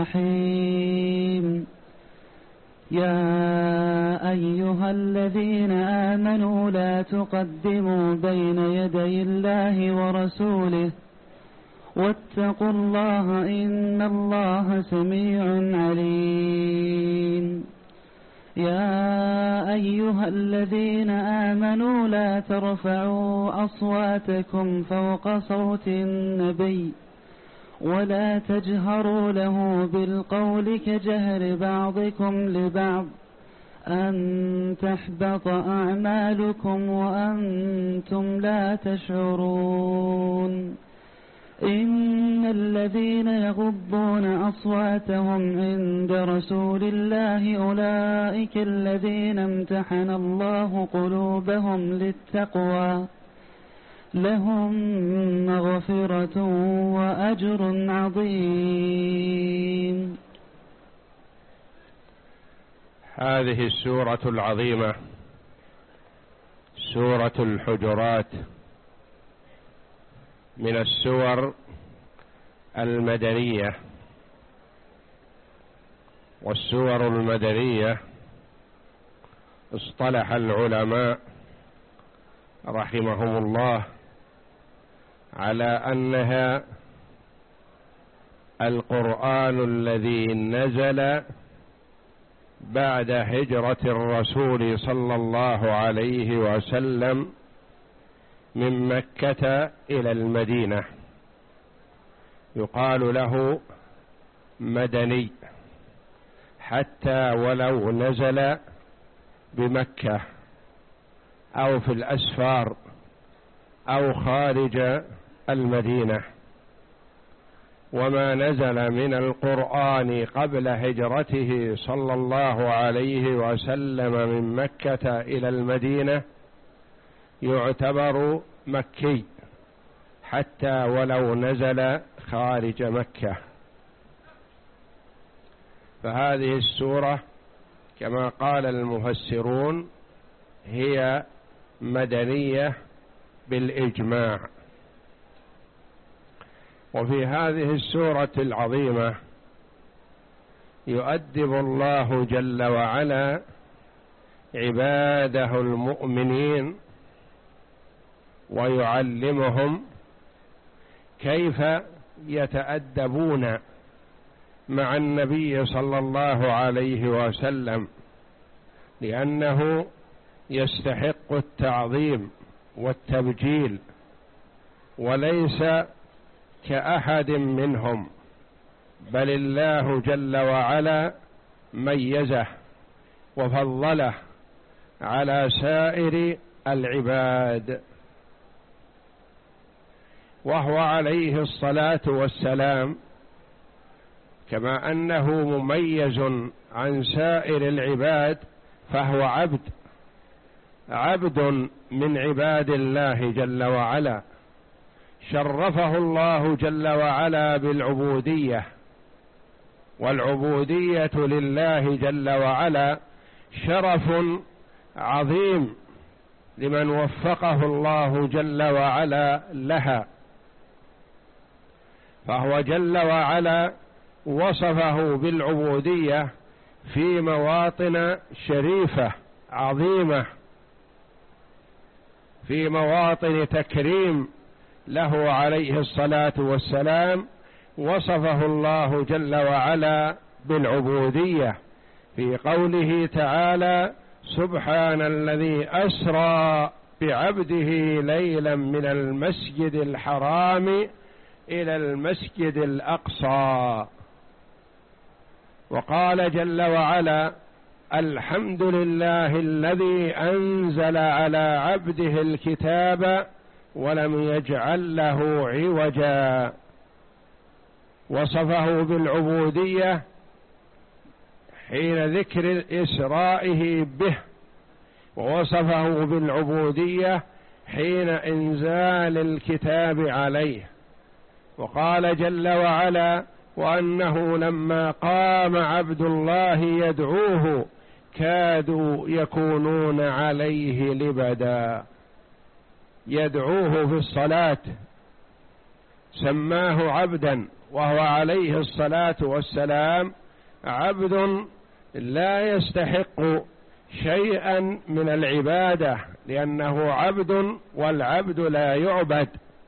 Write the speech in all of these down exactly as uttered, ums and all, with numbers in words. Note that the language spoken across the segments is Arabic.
الرحيم. يا أيها الذين آمنوا لا تقدموا بين يدي الله ورسوله واتقوا الله إن الله سميع عليم. يا أيها الذين آمنوا لا ترفعوا أصواتكم فوق صوت النبي ولا تجهروا له بالقول كجهر بعضكم لبعض أن تحبط أعمالكم وأنتم لا تشعرون. إن الذين يغضون أصواتهم عند رسول الله أولئك الذين امتحن الله قلوبهم للتقوى لهم مغفرة وأجر عظيم. هذه السورة العظيمة سورة الحجرات من السور المدنية، والسور المدنية اصطلح العلماء رحمهم الله على أنها القرآن الذي نزل بعد هجرة الرسول صلى الله عليه وسلم من مكة إلى المدينة، يقال له مدني حتى ولو نزل بمكة أو في الأسفار أو خارج المدينة. وما نزل من القرآن قبل هجرته صلى الله عليه وسلم من مكة إلى المدينة يعتبر مكي حتى ولو نزل خارج مكة. فهذه السورة كما قال المفسرون هي مدنية بالإجماع. وفي هذه السورة العظيمة يؤدب الله جل وعلا عباده المؤمنين ويعلمهم كيف يتأدبون مع النبي صلى الله عليه وسلم، لأنه يستحق التعظيم والتبجيل وليس كأحد منهم، بل الله جل وعلا ميزه وفضله على سائر العباد. وهو عليه الصلاة والسلام كما أنه مميز عن سائر العباد فهو عبد عبد من عباد الله جل وعلا، شرفه الله جل وعلا بالعبودية، والعبودية لله جل وعلا شرف عظيم لمن وفقه الله جل وعلا لها. فهو جل وعلا وصفه بالعبودية في مواطن شريفة عظيمة، في مواطن تكريم له عليه الصلاة والسلام وصفه الله جل وعلا بالعبودية في قوله تعالى: سبحان الذي أسرى بعبده ليلا من المسجد الحرام إلى المسجد الأقصى. وقال جل وعلا: الحمد لله الذي أنزل على عبده الكتاب ولم يجعل له عوجا. وصفه بالعبودية حين ذكر إسرائه به، ووصفه بالعبودية حين إنزال الكتاب عليه. وقال جل وعلا: وأنه لما قام عبد الله يدعوه كادوا يكونون عليه لبدا. يدعوه في الصلاة سماه عبدا وهو عليه الصلاة والسلام عبد لا يستحق شيئا من العبادة، لأنه عبد والعبد لا يعبد،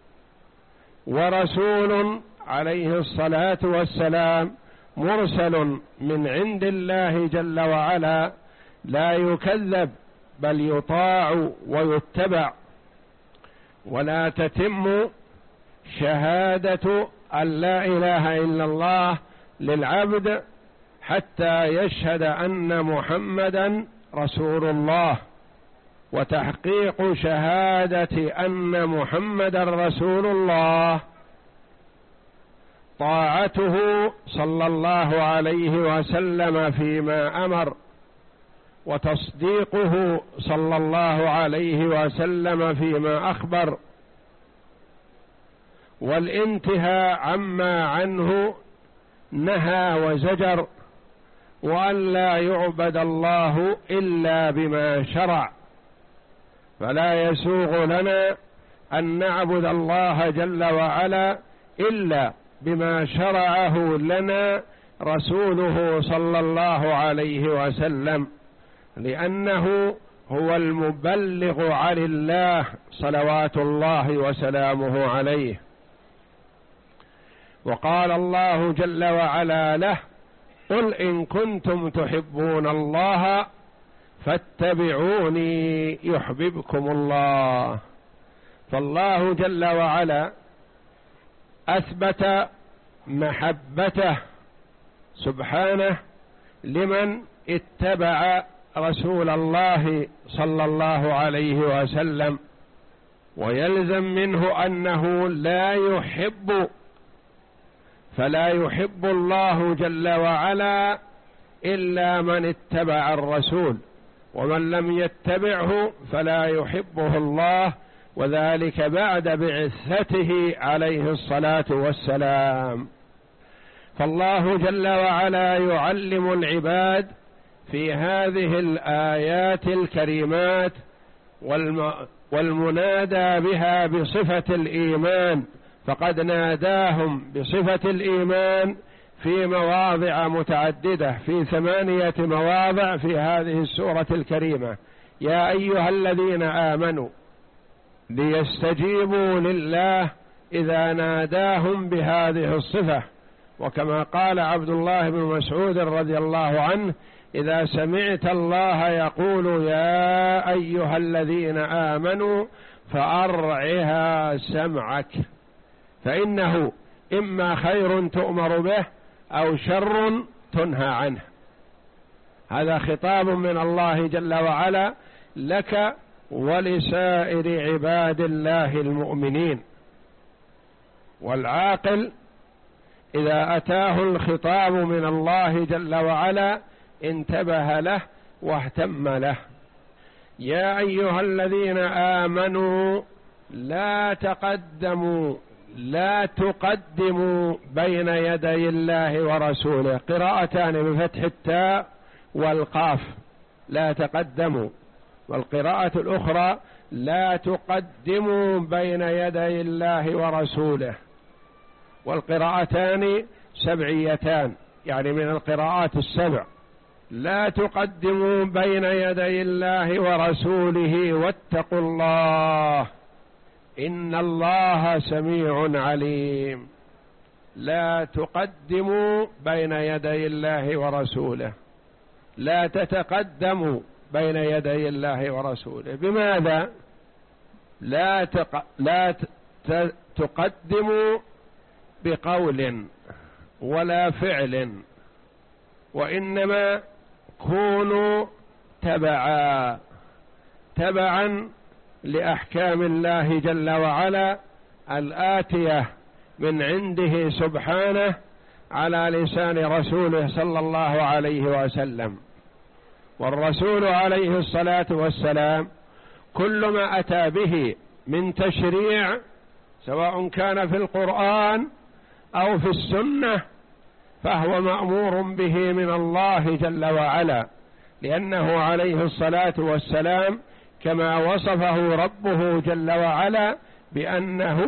ورسول عليه الصلاة والسلام مرسل من عند الله جل وعلا لا يكذب بل يطاع ويتبع. ولا تتم شهادة أن لا إله إلا الله للعبد حتى يشهد أن محمدا رسول الله. وتحقيق شهادة أن محمدا رسول الله طاعته صلى الله عليه وسلم فيما أمر، وتصديقه صلى الله عليه وسلم فيما أخبر، والانتهاء عما عنه نهى وزجر، وأن لا يعبد الله إلا بما شرع. فلا يسوغ لنا أن نعبد الله جل وعلا إلا بما شرعه لنا رسوله صلى الله عليه وسلم، لأنه هو المبلغ عن الله صلوات الله وسلامه عليه. وقال الله جل وعلا له: قل إن كنتم تحبون الله فاتبعوني يحببكم الله. فالله جل وعلا أثبت محبته سبحانه لمن اتبع رسول الله صلى الله عليه وسلم، ويلزم منه أنه لا يحب، فلا يحب الله جل وعلا إلا من اتبع الرسول، ومن لم يتبعه فلا يحبه الله، وذلك بعد بعثته عليه الصلاة والسلام. فالله جل وعلا يعلم العباد في هذه الآيات الكريمات والمنادى بها بصفة الإيمان، فقد ناداهم بصفة الإيمان في مواضع متعددة، في ثمانية مواضع في هذه السورة الكريمة: يا أيها الذين آمنوا، ليستجيبوا لله إذا ناداهم بهذه الصفة. وكما قال عبد الله بن مسعود رضي الله عنه: إذا سمعت الله يقول يا أيها الذين آمنوا فأرعها سمعك، فإنه إما خير تؤمر به أو شر تنهى عنه. هذا خطاب من الله جل وعلا لك ولسائر عباد الله المؤمنين. والعاقل إذا أتاه الخطاب من الله جل وعلا انتبه له واهتم له. يا أيها الذين آمنوا لا تقدموا لا تقدموا بين يدي الله ورسوله، قراءتان بفتح التاء والقاف، لا تقدموا، والقراءة الأخرى لا تقدموا بين يدي الله ورسوله، والقراءتان سبعيتان يعني من القراءات السبع. لا تقدموا بين يدي الله ورسوله واتقوا الله إن الله سميع عليم. لا تقدموا بين يدي الله ورسوله، لا تتقدموا بين يدي الله ورسوله. بماذا؟ لا تق... لا ت... تقدموا بقول ولا فعل، وإنما كونوا تبعا تبعا لأحكام الله جل وعلا الآتية من عنده سبحانه على لسان رسوله صلى الله عليه وسلم. والرسول عليه الصلاة والسلام كل ما أتى به من تشريع سواء كان في القرآن أو في السنة فهو مأمور به من الله جل وعلا، لأنه عليه الصلاة والسلام كما وصفه ربه جل وعلا بأنه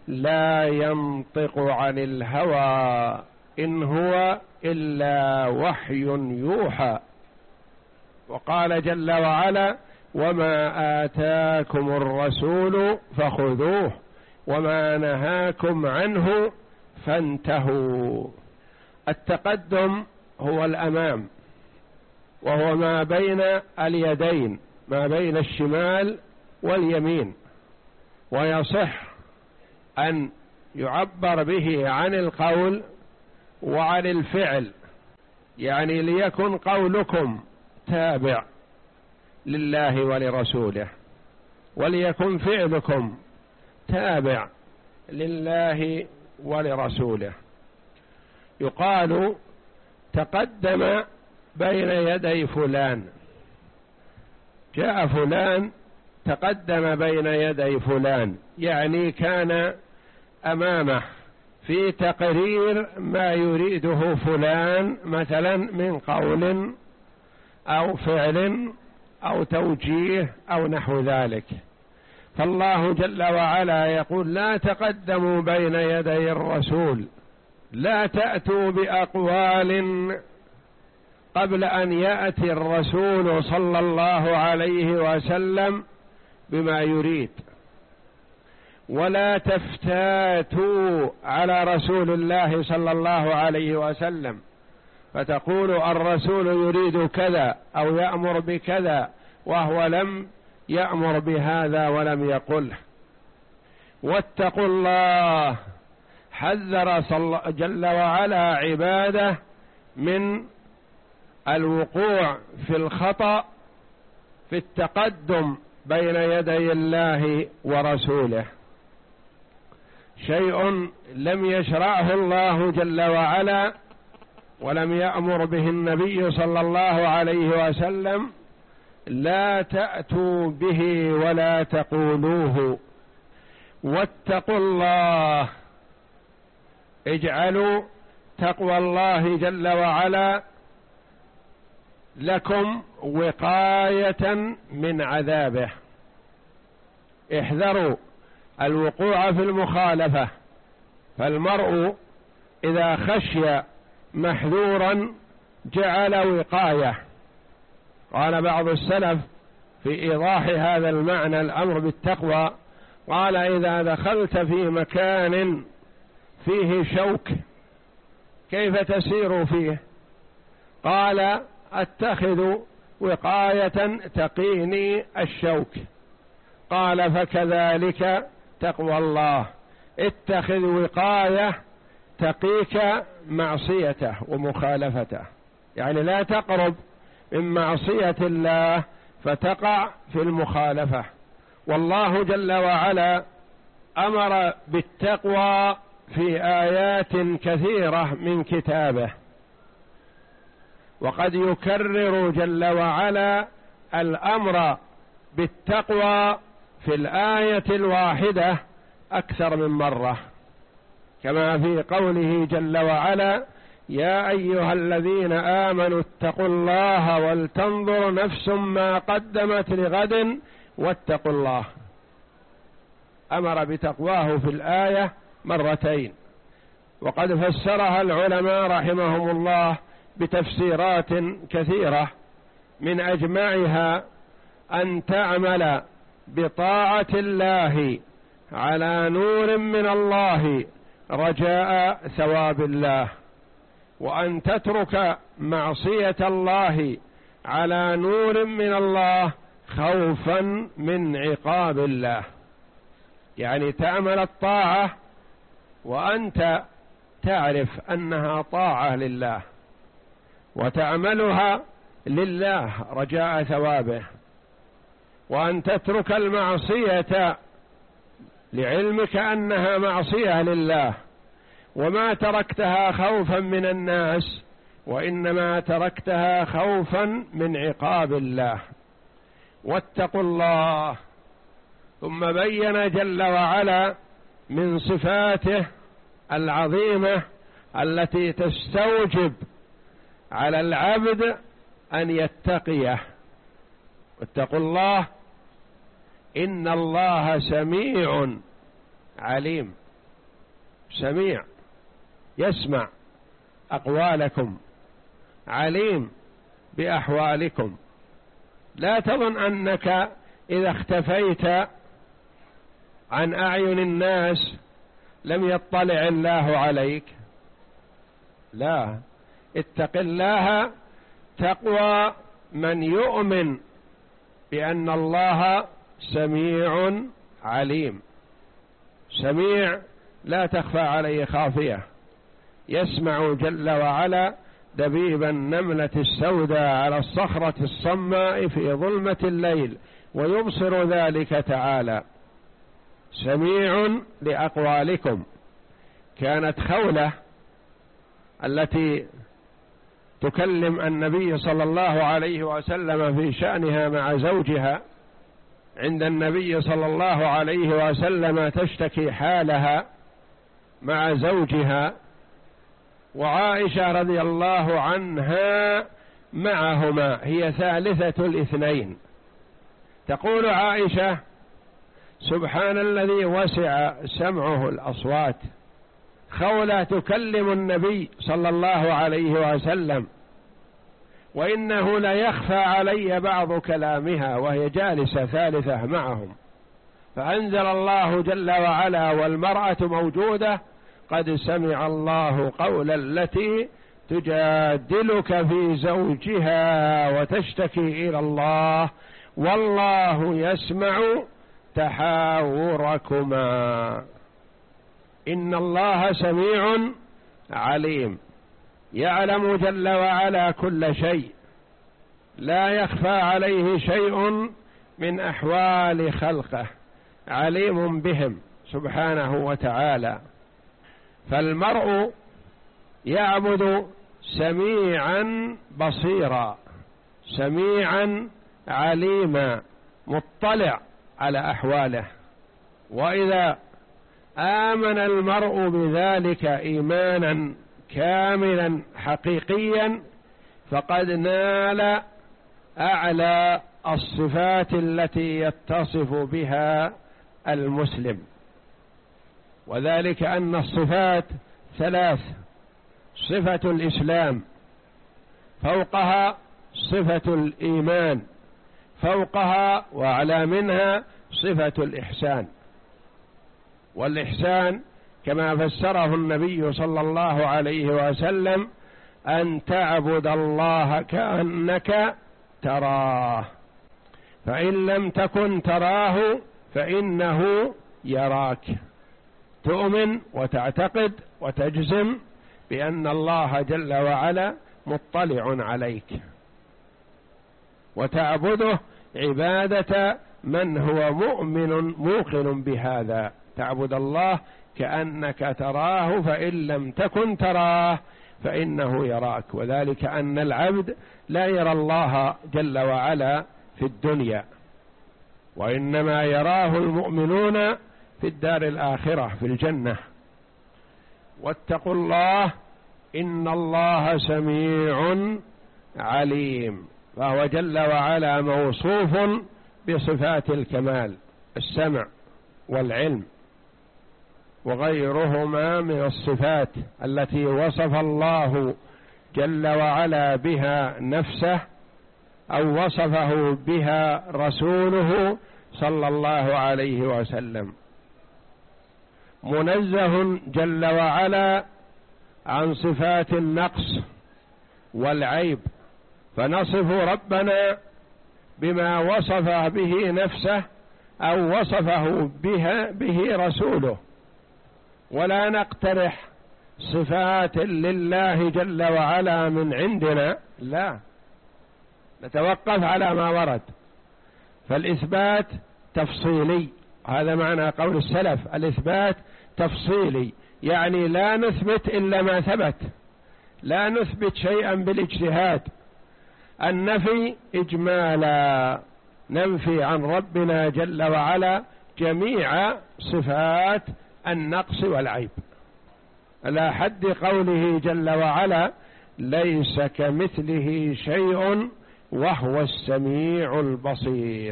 لا ينطق عن الهوى إن هو إلا وحي يوحى. وقال جل وعلا: وما آتاكم الرسول فخذوه وما نهاكم عنه فانتهوا. التقدم هو الأمام، وهو ما بين اليدين، ما بين الشمال واليمين، ويصح أن يعبر به عن القول وعن الفعل، يعني ليكن قولكم تابع لله ولرسوله، وليكن فعلكم تابع لله ولرسوله. يقال: تقدم بين يدي فلان، جاء فلان تقدم بين يدي فلان، يعني كان أمامه في تقرير ما يريده فلان مثلا من قول أو فعل أو توجيه أو نحو ذلك. فالله جل وعلا يقول: لا تقدموا بين يدي الرسول، لا تأتوا بأقوال قبل أن يأتي الرسول صلى الله عليه وسلم بما يريد، ولا تفتاتوا على رسول الله صلى الله عليه وسلم فتقول الرسول يريد كذا أو يأمر بكذا وهو لم يأمر بهذا ولم يقله. واتقوا الله، حذر جل وعلا عباده من الوقوع في الخطأ في التقدم بين يدي الله ورسوله، شيء لم يشرعه الله جل وعلا ولم يأمر به النبي صلى الله عليه وسلم، لا تأتوا به ولا تقولوه. واتقوا الله، اجعلوا تقوى الله جل وعلا لكم وقاية من عذابه. احذروا الوقوع في المخالفة، فالمرء إذا خشي محذورا جعل وقاية. قال بعض السلف في إيضاح هذا المعنى الأمر بالتقوى، قال: إذا دخلت في مكان فيه شوك كيف تسير فيه؟ قال: أتخذ وقاية تقيني الشوك. قال: فكذلك تقوى الله، اتخذ وقاية تقيك معصيته ومخالفته، يعني لا تقرب من معصية الله فتقع في المخالفة. والله جل وعلا أمر بالتقوى في آيات كثيرة من كتابه، وقد يكرر جل وعلا الأمر بالتقوى في الآية الواحدة أكثر من مرة، كما في قوله جل وعلا: يا أيها الذين آمنوا اتقوا الله ولتنظر نفس ما قدمت لغد واتقوا الله. أمر بتقواه في الآية مرتين، وقد فسرها العلماء رحمهم الله بتفسيرات كثيرة، من أجمعها أن تعمل بطاعة الله على نور من الله رجاء ثواب الله، وأن تترك معصية الله على نور من الله خوفا من عقاب الله. يعني تعمل الطاعة وأنت تعرف أنها طاعة لله، وتعملها لله رجاء ثوابه، وأن تترك المعصية لعلمك أنها معصية لله، وما تركتها خوفا من الناس، وإنما تركتها خوفا من عقاب الله. واتقوا الله. ثم بين جل وعلا من صفاته العظيمة التي تستوجب على العبد أن يتقيه. واتقوا الله إن الله سميع عليم. سميع يسمع أقوالكم، عليم بأحوالكم. لا تظن أنك إذا اختفيت عن أعين الناس لم يطلع الله عليك، لا، اتق الله تقوى من يؤمن بأن الله سميع عليم. سميع لا تخفى عليه خافية، يسمع جل وعلا دبيب النملة السوداء على الصخرة الصماء في ظلمة الليل، ويبصر ذلك تعالى. سميع لأقوالكم. كانت خولة التي تكلم النبي صلى الله عليه وسلم في شأنها مع زوجها عند النبي صلى الله عليه وسلم، تشتكي حالها مع زوجها، وعائشة رضي الله عنها معهما، هي ثالثة الاثنين. تقول عائشة: سبحان الذي وسع سمعه الأصوات. خولة تكلم النبي صلى الله عليه وسلم، وإنه لا يخفى علي بعض كلامها وهي جالسة ثالثة معهم، فأنزل الله جل وعلا والمرأة موجودة: قد سمع الله قول التي تجادلك في زوجها وتشتكي إلى الله والله يسمع تحاوركما إن الله سميع عليم. يعلم جل وعلا كل شيء، لا يخفى عليه شيء من أحوال خلقه، عليم بهم سبحانه وتعالى. فالمرء يعبد سميعا بصيرا، سميعا عليما، مطلع على أحواله. وإذا آمن المرء بذلك إيمانا كاملا حقيقيا فقد نال أعلى الصفات التي يتصف بها المسلم، وذلك أن الصفات ثلاث: صفة الإسلام، فوقها صفة الإيمان، فوقها وأعلى منها صفة الإحسان. والإحسان كما فسره النبي صلى الله عليه وسلم: أن تعبد الله كأنك تراه، فإن لم تكن تراه فإنه يراك. تؤمن وتعتقد وتجزم بأن الله جل وعلا مطلع عليك، وتعبده عبادة من هو مؤمن موقن بهذا. تعبد الله كأنك تراه فإن لم تكن تراه فإنه يراك، وذلك أن العبد لا يرى الله جل وعلا في الدنيا، وإنما يراه المؤمنون في الدار الآخرة في الجنة. واتقوا الله إن الله سميع عليم. فهو جل وعلا موصوف بصفات الكمال: السمع والعلم وغيرهما من الصفات التي وصف الله جل وعلا بها نفسه أو وصفه بها رسوله صلى الله عليه وسلم. منزه جل وعلا عن صفات النقص والعيب، فنصف ربنا بما وصف به نفسه أو وصفه بها به رسوله، ولا نقترح صفات لله جل وعلا من عندنا، لا، نتوقف على ما ورد. فالإثبات تفصيلي، هذا معنى قول السلف: الإثبات تفصيلي، يعني لا نثبت إلا ما ثبت، لا نثبت شيئا بالاجتهاد. النفي إجمالا، ننفي عن ربنا جل وعلا جميع صفات النقص والعيب، على حد قوله جل وعلا: ليس كمثله شيء وهو السميع البصير.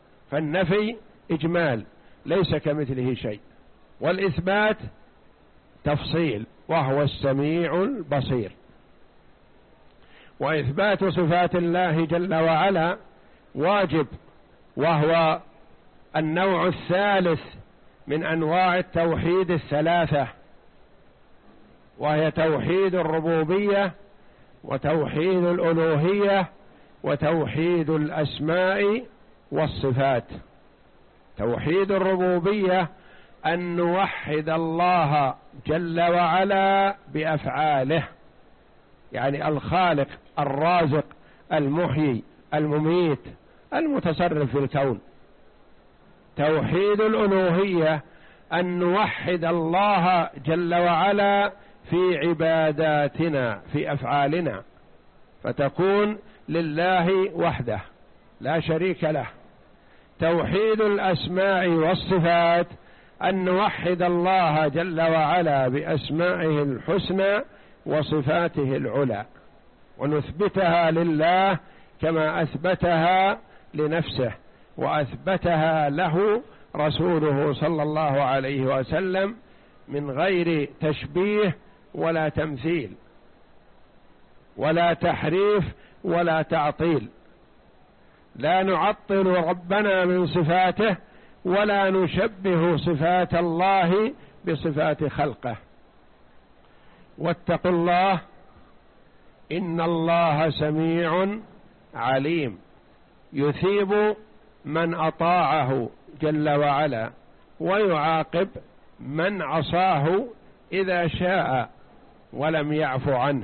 فالنفي إجمال، ليس كمثله شيء، والإثبات تفصيل، وهو السميع البصير. وإثبات صفات الله جل وعلا واجب، وهو النوع الثالث من أنواع التوحيد الثلاثة، وهي توحيد الربوبية وتوحيد الألوهية وتوحيد الأسماء والصفات. توحيد الربوبية أن نوحد الله جل وعلا بأفعاله، يعني الخالق الرازق المحيي المميت المتصرف في الكون. توحيد الألوهية أن نوحد الله جل وعلا في عباداتنا في أفعالنا، فتكون لله وحده لا شريك له. توحيد الأسماء والصفات أن نوحد الله جل وعلا بأسمائه الحسنى وصفاته العلى، ونثبتها لله كما أثبتها لنفسه وأثبتها له رسوله صلى الله عليه وسلم من غير تشبيه ولا تمثيل ولا تحريف ولا تعطيل. لا نعطل ربنا من صفاته ولا نشبه صفات الله بصفات خلقه. واتقوا الله إن الله سميع عليم، يثيب من أطاعه جل وعلا ويعاقب من عصاه إذا شاء ولم يعف عنه.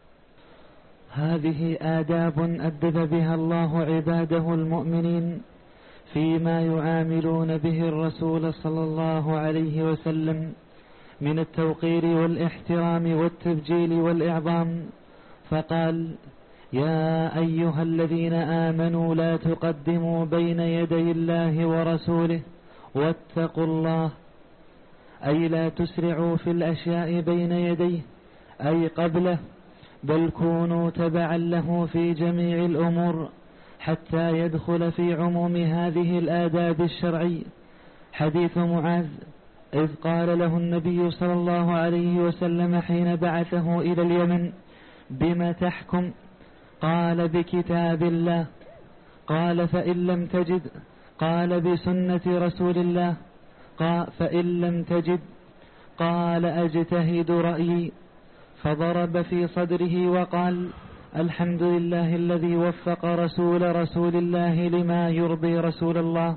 هذه آداب أدب بها الله عباده المؤمنين فيما يعاملون به الرسول صلى الله عليه وسلم من التوقير والاحترام والتبجيل والإعظام، فقال: يا أيها الذين آمنوا لا تقدموا بين يدي الله ورسوله واتقوا الله، أي لا تسرعوا في الأشياء بين يديه أي قبله، بل كونوا تبعا له في جميع الأمور حتى يدخل في عموم هذه الآداب الشرعية. حديث معاذ إذ قال له النبي صلى الله عليه وسلم حين بعثه إلى اليمن: بما تحكم؟ قال: بكتاب الله. قال: فإن لم تجد؟ قال: بسنة رسول الله. قال: فإن لم تجد؟ قال: أجتهد رأيي. فضرب في صدره وقال: الحمد لله الذي وفق رسول رسول الله لما يرضي رسول الله.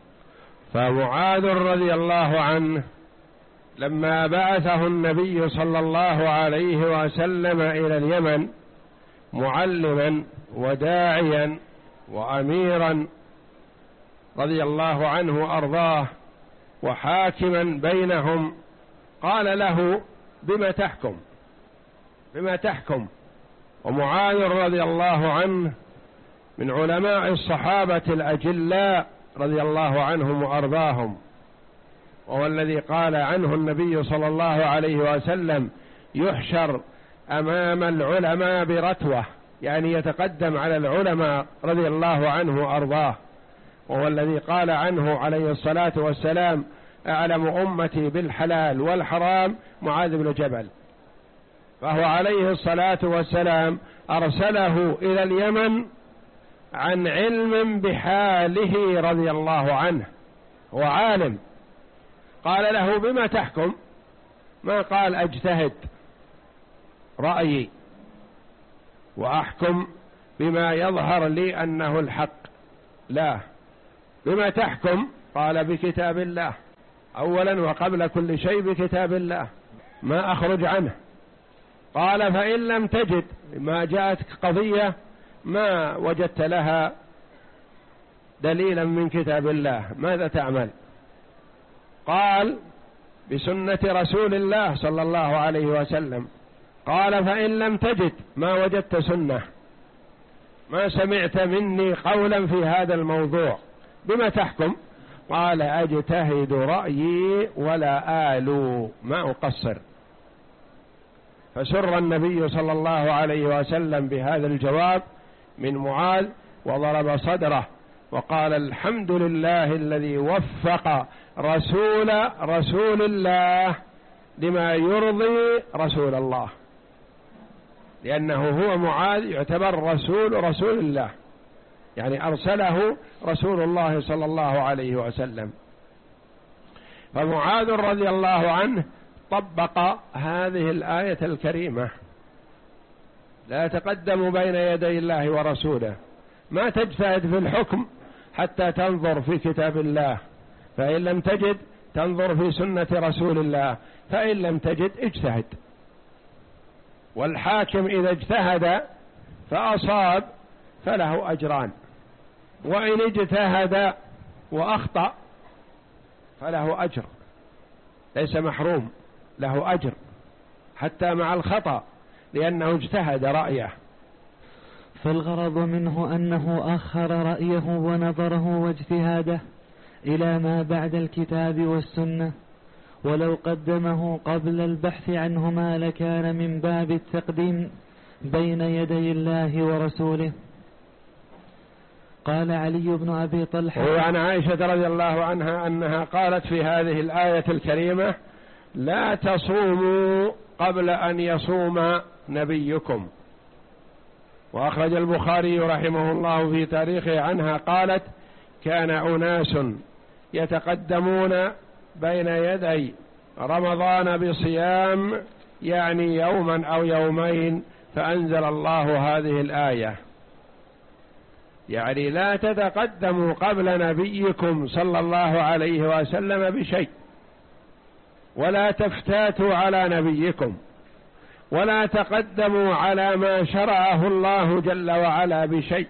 فمعاذ رضي الله عنه لما بعثه النبي صلى الله عليه وسلم إلى اليمن معلما وداعيا وأميرا رضي الله عنه وأرضاه وحاكما بينهم، قال له: بما تحكم؟ بما تحكم؟ ومعاذ رضي الله عنه من علماء الصحابة الأجلاء رضي الله عنهم وأرضاهم، وهو الذي قال عنه النبي صلى الله عليه وسلم: يحشر أمام العلماء برتوة، يعني يتقدم على العلماء رضي الله عنه وأرضاه، وهو الذي قال عنه عليه الصلاة والسلام: أعلم أمتي بالحلال والحرام معاذ بن جبل. فهو عليه الصلاة والسلام أرسله إلى اليمن عن علم بحاله رضي الله عنه، هو عالم. قال له: بما تحكم؟ ما قال أجتهد رأيي وأحكم بما يظهر لي أنه الحق، لا، بما تحكم؟ قال: بكتاب الله، أولا وقبل كل شيء بكتاب الله، ما أخرج عنه. قال: فإن لم تجد، ما جاءتك قضية ما وجدت لها دليلا من كتاب الله، ماذا تعمل؟ قال: بسنة رسول الله صلى الله عليه وسلم. قال: فإن لم تجد، ما وجدت سنة، ما سمعت مني قولا في هذا الموضوع، بما تحكم؟ قال: أجتهد رأيي ولا آلو، ما أقصر. فسر النبي صلى الله عليه وسلم بهذا الجواب من معاذ وضرب صدره وقال: الحمد لله الذي وفق رسول رسول الله لما يرضي رسول الله، لأنه هو معاذ يعتبر رسول رسول الله، يعني أرسله رسول الله صلى الله عليه وسلم. فمعاذ رضي الله عنه طبق هذه الآية الكريمة: لا تقدموا بين يدي الله ورسوله، ما تجتهد في الحكم حتى تنظر في كتاب الله، فإن لم تجد تنظر في سنة رسول الله، فإن لم تجد اجتهد. والحاكم إذا اجتهد فأصاب فله أجران، وإن اجتهد وأخطأ فله أجر، ليس محروم، له أجر حتى مع الخطأ لأنه اجتهد رأيه. فالغرض منه أنه أخر رأيه ونظره واجتهاده إلى ما بعد الكتاب والسنة، ولو قدمه قبل البحث عنهما لكان من باب التقديم بين يدي الله ورسوله. قال علي بن أبي طلحة: وعن عائشة رضي الله عنها أنها قالت في هذه الآية الكريمة: لا تصوموا قبل أن يصوم نبيكم. وأخرج البخاري رحمه الله في تاريخه عنها قالت: كان أناس يتقدمون بين يدي رمضان بصيام، يعني يوما أو يومين، فأنزل الله هذه الآية، يعني لا تتقدموا قبل نبيكم صلى الله عليه وسلم بشيء، ولا تفتاتوا على نبيكم، ولا تقدموا على ما شرعه الله جل وعلا بشيء،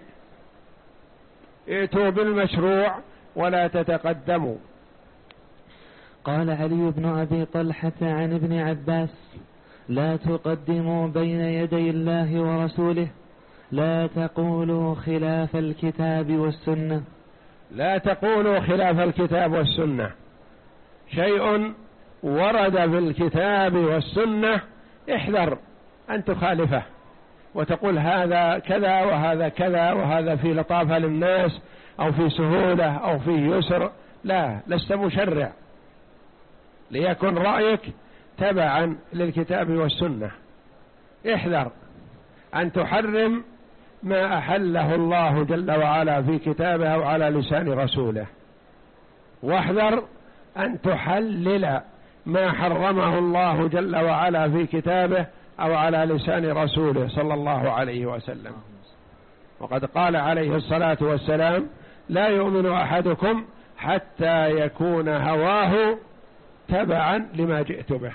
ائتوا بالمشروع ولا تتقدموا. قال علي بن أبي طلحة عن ابن عباس: لا تقدموا بين يدي الله ورسوله، لا تقولوا خلاف الكتاب والسنة. لا تقولوا خلاف الكتاب والسنة، شيء ورد في الكتاب والسنة احذر أن تخالفه وتقول هذا كذا وهذا كذا وهذا في لطافة للناس أو في سهولة أو في يسر. لا، لست مشرع، ليكن رأيك تبعا للكتاب والسنة. احذر أن تحرم ما أحله الله جل وعلا في كتابه أو على لسان رسوله، واحذر أن تحلل ما حرمه الله جل وعلا في كتابه أو على لسان رسوله صلى الله عليه وسلم. وقد قال عليه الصلاة والسلام: لا يؤمن أحدكم حتى يكون هواه تبعا لما جئت به.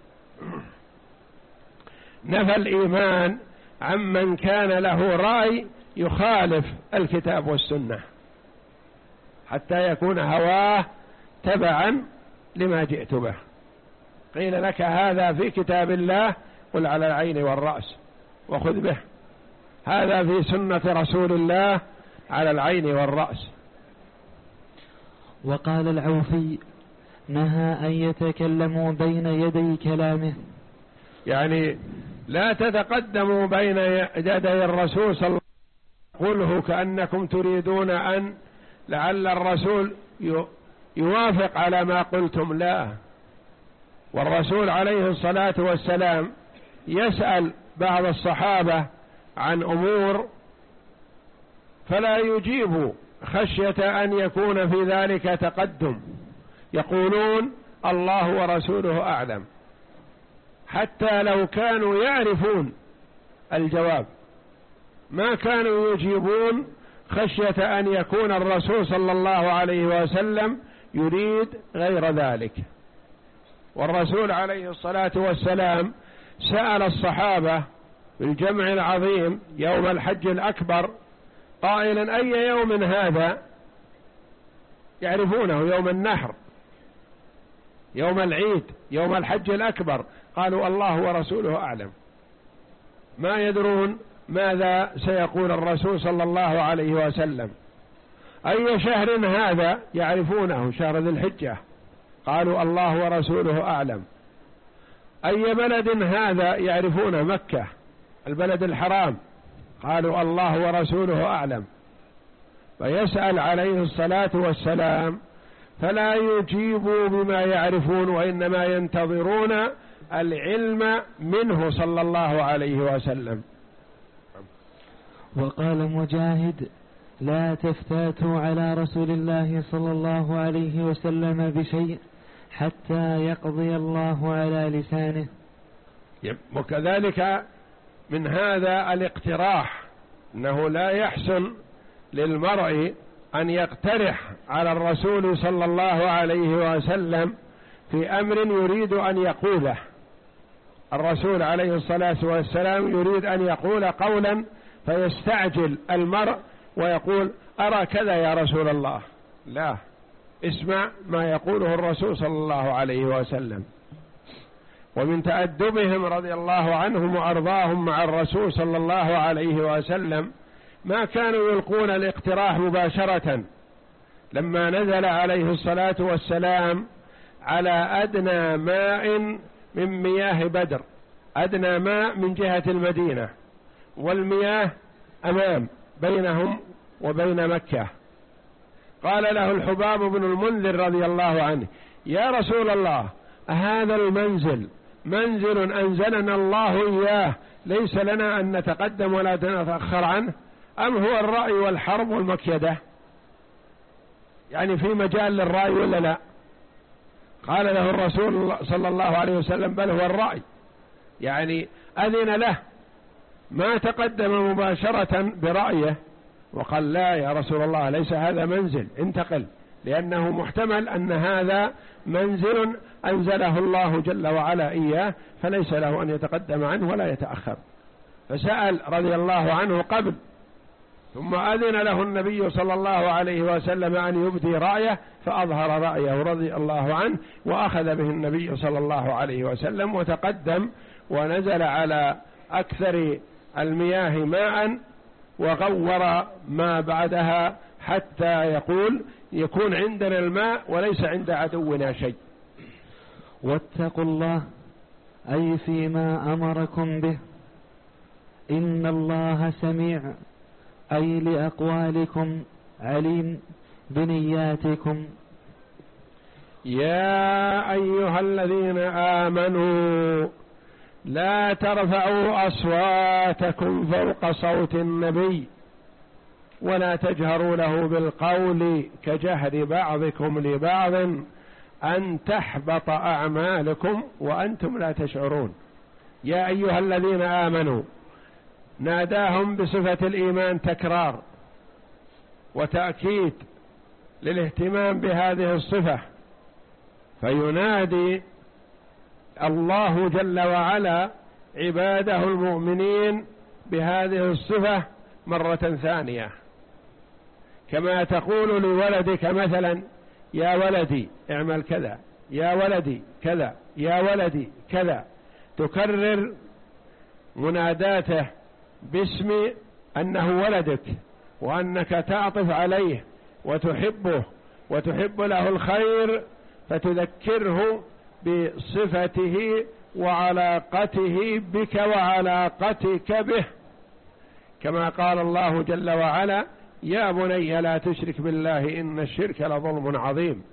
نفى الإيمان عمن كان له رأي يخالف الكتاب والسنة حتى يكون هواه تبعا لما جئت به. قيل لك هذا في كتاب الله، قل على العين والرأس وخذ به. هذا في سنة رسول الله، على العين والرأس. وقال العوفي: نهى أن يتكلموا بين يدي كلامه، يعني لا تتقدموا بين يدي الرسول صلى الله عليه وسلم قله كأنكم تريدون أن لعل الرسول يوافق على ما قلتم. لا، والرسول عليه الصلاة والسلام يسأل بعض الصحابة عن أمور فلا يجيبوا خشية أن يكون في ذلك تقدم، يقولون الله ورسوله أعلم، حتى لو كانوا يعرفون الجواب ما كانوا يجيبون خشية أن يكون الرسول صلى الله عليه وسلم يريد غير ذلك. والرسول عليه الصلاة والسلام سأل الصحابة في الجمع العظيم يوم الحج الأكبر قائلا: أي يوم هذا؟ يعرفونه يوم النحر، يوم العيد، يوم الحج الأكبر. قالوا الله ورسوله أعلم، ما يدرون ماذا سيقول الرسول صلى الله عليه وسلم. أي شهر هذا؟ يعرفونه شهر ذي الحجة. قالوا الله ورسوله أعلم. أي بلد هذا؟ يعرفون مكة البلد الحرام. قالوا الله ورسوله أعلم. فيسأل عليه الصلاة والسلام فلا يجيبوا بما يعرفون، وإنما ينتظرون العلم منه صلى الله عليه وسلم. وقال مجاهد: لا تفتاتوا على رسول الله صلى الله عليه وسلم بشيء حتى يقضي الله على لسانه. وكذلك من هذا الاقتراح، أنه لا يحسن للمرء أن يقترح على الرسول صلى الله عليه وسلم في أمر يريد أن يقوله. الرسول عليه الصلاة والسلام يريد أن يقول قولا فيستعجل المرء ويقول: أرى كذا يا رسول الله. لا، اسمع ما يقوله الرسول صلى الله عليه وسلم. ومن تأدبهم رضي الله عنهم وأرضاهم مع الرسول صلى الله عليه وسلم ما كانوا يلقون الاقتراح مباشرة. لما نزل عليه الصلاة والسلام على أدنى ماء من مياه بدر، أدنى ماء من جهة المدينة، والمياه أمام بينهم وبين مكة، قال له الحباب بن المنذر رضي الله عنه: يا رسول الله، هذا المنزل منزل أنزلنا الله إياه، ليس لنا أن نتقدم ولا نتأخر عنه، أم هو الرأي والحرب والمكيدة؟ يعني في مجال للرأي ولا لا؟ قال له الرسول صلى الله عليه وسلم: بل هو الرأي. يعني أذن له، ما تقدم مباشرة برأيه وقال: لا يا رسول الله، ليس هذا منزل، انتقل، لأنه محتمل أن هذا منزل أنزله الله جل وعلا إياه، فليس له أن يتقدم عنه ولا يتأخر. فسأل رضي الله عنه قبل، ثم أذن له النبي صلى الله عليه وسلم أن يبدي رأيه، فأظهر رأيه رضي الله عنه، وأخذ به النبي صلى الله عليه وسلم وتقدم ونزل على أكثر المياه ماء وغور ما بعدها، حتى يقول: يكون عندنا الماء وليس عند عدونا شيء. واتقوا الله، أي فيما أمركم به، إن الله سميع، أي لأقوالكم عليم بنياتكم. يا أيها الذين آمنوا لا ترفعوا أصواتكم فوق صوت النبي ولا تجهروا له بالقول كجهر بعضكم لبعض أن تحبط أعمالكم وأنتم لا تشعرون. يا أيها الذين آمنوا، ناداهم بصفة الإيمان تكرار وتأكيد للاهتمام بهذه الصفة، فينادي الله جل وعلا عباده المؤمنين بهذه الصفة مرة ثانية، كما تقول لولدك مثلا: يا ولدي اعمل كذا، يا ولدي كذا، يا ولدي كذا، تكرر مناداته باسم أنه ولدك، وأنك تعطف عليه وتحبه وتحب له الخير، فتذكره بصفته وعلاقته بك وعلاقتك به، كما قال الله جل وعلا: يا بني لا تشرك بالله إن الشرك لظلم عظيم.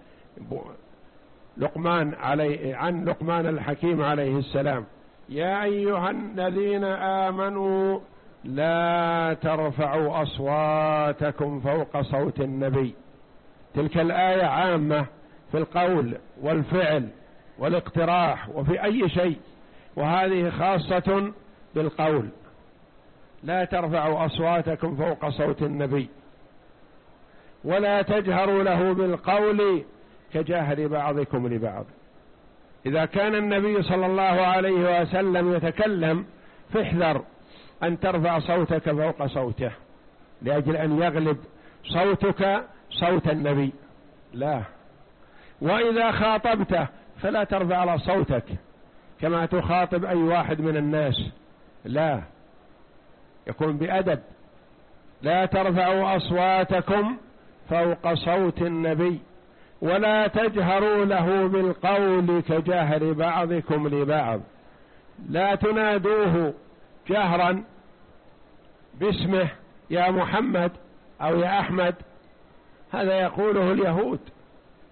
لقمان عليه عن لقمان الحكيم عليه السلام: يا أيها الذين آمنوا لا ترفعوا أصواتكم فوق صوت النبي. تلك الآية عامة في القول والفعل والاقتراح وفي أي شيء، وهذه خاصة بالقول: لا ترفعوا أصواتكم فوق صوت النبي ولا تجهروا له بالقول كجهر بعضكم لبعض. إذا كان النبي صلى الله عليه وسلم يتكلم فاحذر أن ترفع صوتك فوق صوته لأجل أن يغلب صوتك صوت النبي، لا. وإذا خاطبته فلا ترفع على صوتك كما تخاطب أي واحد من الناس، لا، يكون بأدب. لا ترفعوا أصواتكم فوق صوت النبي ولا تجهروا له بالقول كجهر بعضكم لبعض. لا تنادوه جهرا باسمه يا محمد أو يا أحمد، هذا يقوله اليهود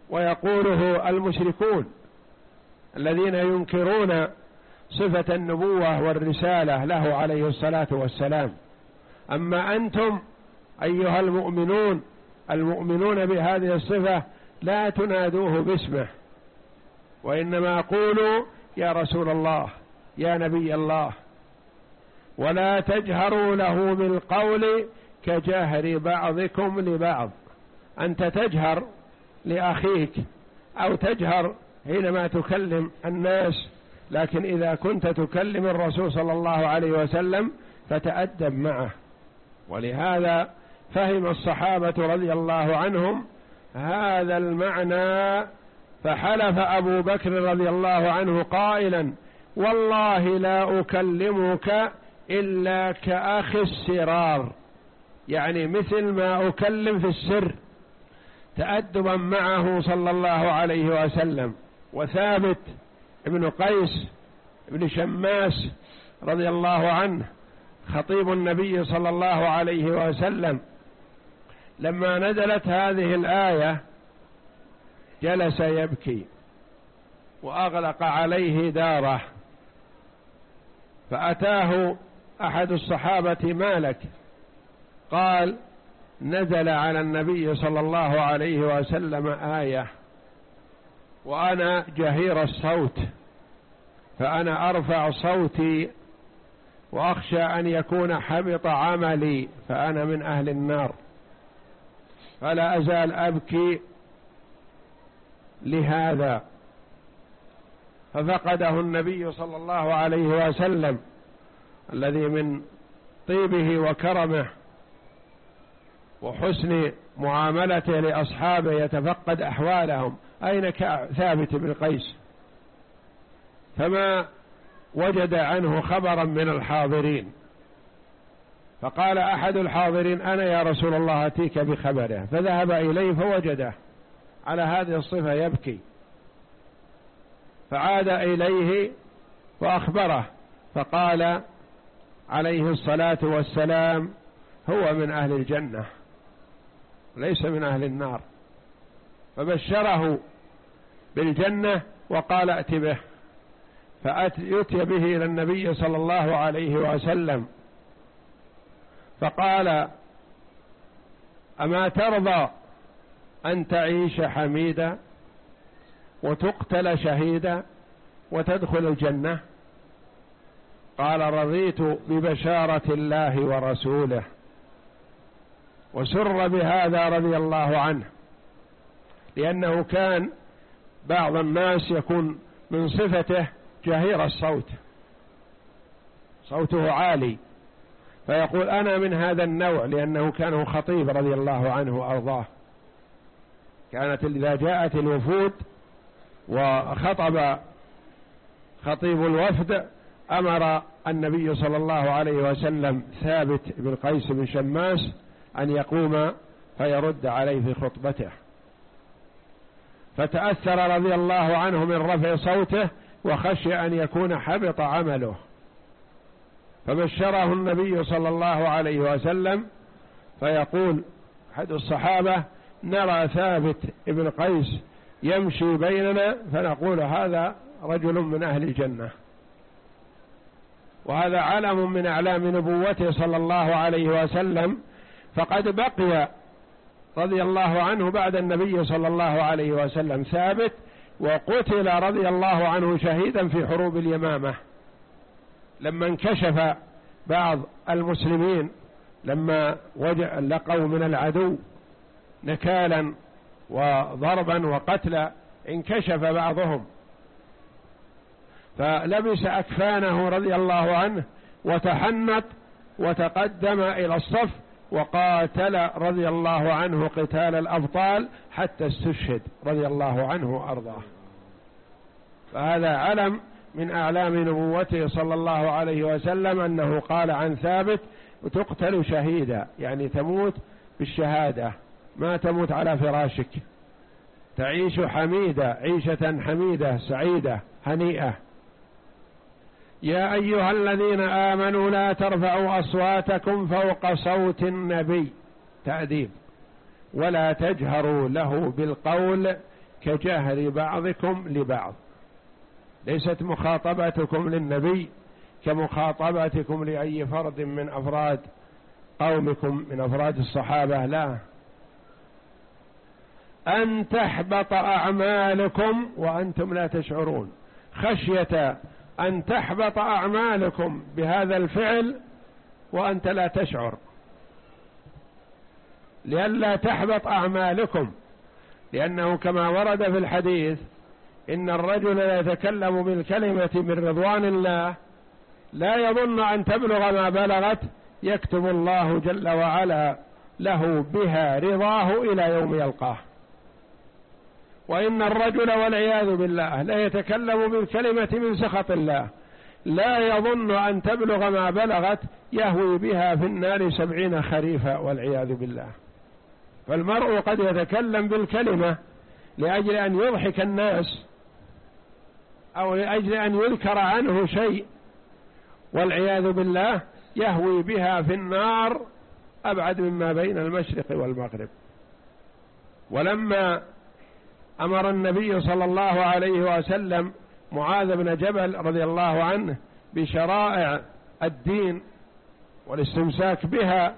ويقوله المشركون الذين ينكرون صفة النبوة والرسالة له عليه الصلاة والسلام. أما أنتم أيها المؤمنون المؤمنون بهذه الصفة لا تنادوه باسمه، وإنما قولوا يا رسول الله يا نبي الله، ولا تجهروا له بالقول كجهر بعضكم لبعض. أنت تجهر لأخيك أو تجهر حينما تكلم الناس، لكن إذا كنت تكلم الرسول صلى الله عليه وسلم فتأدب معه. ولهذا فهم الصحابة رضي الله عنهم هذا المعنى، فحلف أبو بكر رضي الله عنه قائلا والله لا أكلمك إلا كأخ السرار، يعني مثل ما أكلم في السر، تأدبا معه صلى الله عليه وسلم. وثابت ابن قيس ابن شماس رضي الله عنه خطيب النبي صلى الله عليه وسلم لما نزلت هذه الآية جلس يبكي وأغلق عليه داره، فأتاه أحد الصحابة مالك؟ قال نزل على النبي صلى الله عليه وسلم آية وأنا جهير الصوت، فأنا أرفع صوتي وأخشى أن يكون حبط عملي فأنا من أهل النار، فلا أزال أبكي لهذا. ففقده النبي صلى الله عليه وسلم الذي من طيبه وكرمه وحسن معاملته لأصحابه يتفقد أحوالهم، أين ثابت بن قيس؟ فما وجد عنه خبرا من الحاضرين، فقال أحد الحاضرين أنا يا رسول الله أتيك بخبره، فذهب إليه فوجده على هذه الصفة يبكي، فعاد إليه وأخبره، فقال عليه الصلاة والسلام هو من أهل الجنة ليس من أهل النار، فبشره بالجنة وقال ائت به، فأتي به إلى النبي صلى الله عليه وسلم فقال أما ترضى أن تعيش حميدا وتقتل شهيدا وتدخل الجنة؟ قال رضيت ببشارة الله ورسوله، وسر بهذا رضي الله عنه، لأنه كان بعض الناس يكون من صفته جهير الصوت، صوته عالي، فيقول أنا من هذا النوع، لأنه كان خطيب رضي الله عنه وأرضاه. كانت إذا جاءت الوفود وخطب خطيب الوفد أمر النبي صلى الله عليه وسلم ثابت بن قيس بن شماس أن يقوم فيرد عليه في خطبته، فتأثر رضي الله عنه من رفع صوته وخشي أن يكون حبط عمله، فبشره النبي صلى الله عليه وسلم، فيقول أحد الصحابة نرى ثابت ابن قيس يمشي بيننا فنقول هذا رجل من أهل الجنة، وهذا علم من أعلام نبوته صلى الله عليه وسلم. فقد بقي رضي الله عنه بعد النبي صلى الله عليه وسلم ثابت، وقتل رضي الله عنه شهيدا في حروب اليمامة، لما انكشف بعض المسلمين لما لقوا من العدو نكالا وضربا وقتلا، انكشف بعضهم فلبس أكفانه رضي الله عنه وتحنط وتقدم إلى الصف وقاتل رضي الله عنه قتال الأبطال حتى استشهد رضي الله عنه وأرضاه. فهذا علم من أعلام نبوته صلى الله عليه وسلم أنه قال عن ثابت وتقتل شهيدا، يعني تموت بالشهادة، ما تموت على فراشك، تعيش حميدة عيشة حميدة سعيدة هنيئة. يا أيها الذين آمنوا لا ترفعوا أصواتكم فوق صوت النبي، تأديب، ولا تجهروا له بالقول كجهر بعضكم لبعض. ليست مخاطبتكم للنبي كمخاطبتكم لأي فرد من أفراد قومكم من أفراد الصحابة، لا، أن تحبط أعمالكم وأنتم لا تشعرون، خشية أن تحبط أعمالكم بهذا الفعل وأنت لا تشعر، لئلا تحبط أعمالكم، لأنه كما ورد في الحديث إن الرجل لا يتكلم بالكلمة من رضوان الله لا يظن أن تبلغ ما بلغت يكتب الله جل وعلا له بها رضاه إلى يوم يلقاه. وإن الرجل والعياذ بالله لا يتكلم بالكلمة من سخط الله لا يظن أن تبلغ ما بلغت يهوي بها في النار سبعين خريفا والعياذ بالله. فالمرء قد يتكلم بالكلمة لأجل أن يضحك الناس أو لأجل أن يذكر عنه شيء والعياذ بالله يهوي بها في النار أبعد مما بين المشرق والمغرب. ولما أمر النبي صلى الله عليه وسلم معاذ بن جبل رضي الله عنه بشرائع الدين والاستمساك بها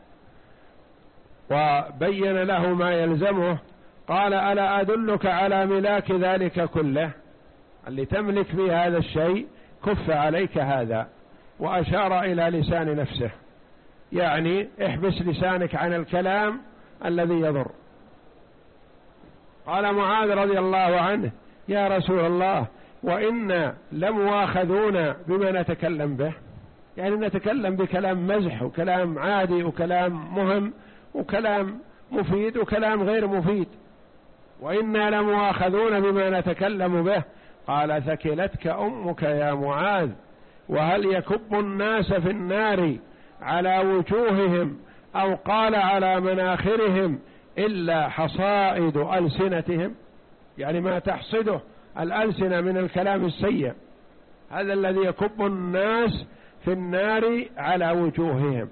وبين له ما يلزمه قال: ألا أدلك على ملاك ذلك كله؟ اللي تملك فيه هذا الشيء كف عليك هذا، وأشار إلى لسان نفسه، يعني احبس لسانك عن الكلام الذي يضر. قال معاذ رضي الله عنه: يا رسول الله، وإنا لمواخذون بما نتكلم به، يعني نتكلم بكلام مزح وكلام عادي وكلام مهم وكلام مفيد وكلام غير مفيد، وإنا لمواخذون بما نتكلم به. قال: ثكلتك أمك يا معاذ، وهل يكب الناس في النار على وجوههم أو قال على مناخرهم إلا حصائد ألسنتهم؟ يعني ما تحصده الألسنة من الكلام السيء، هذا الذي يكب الناس في النار على وجوههم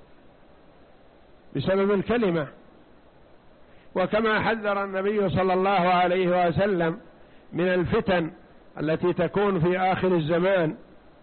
بسبب الكلمة. وكما حذر النبي صلى الله عليه وسلم من الفتن التي تكون في آخر الزمان،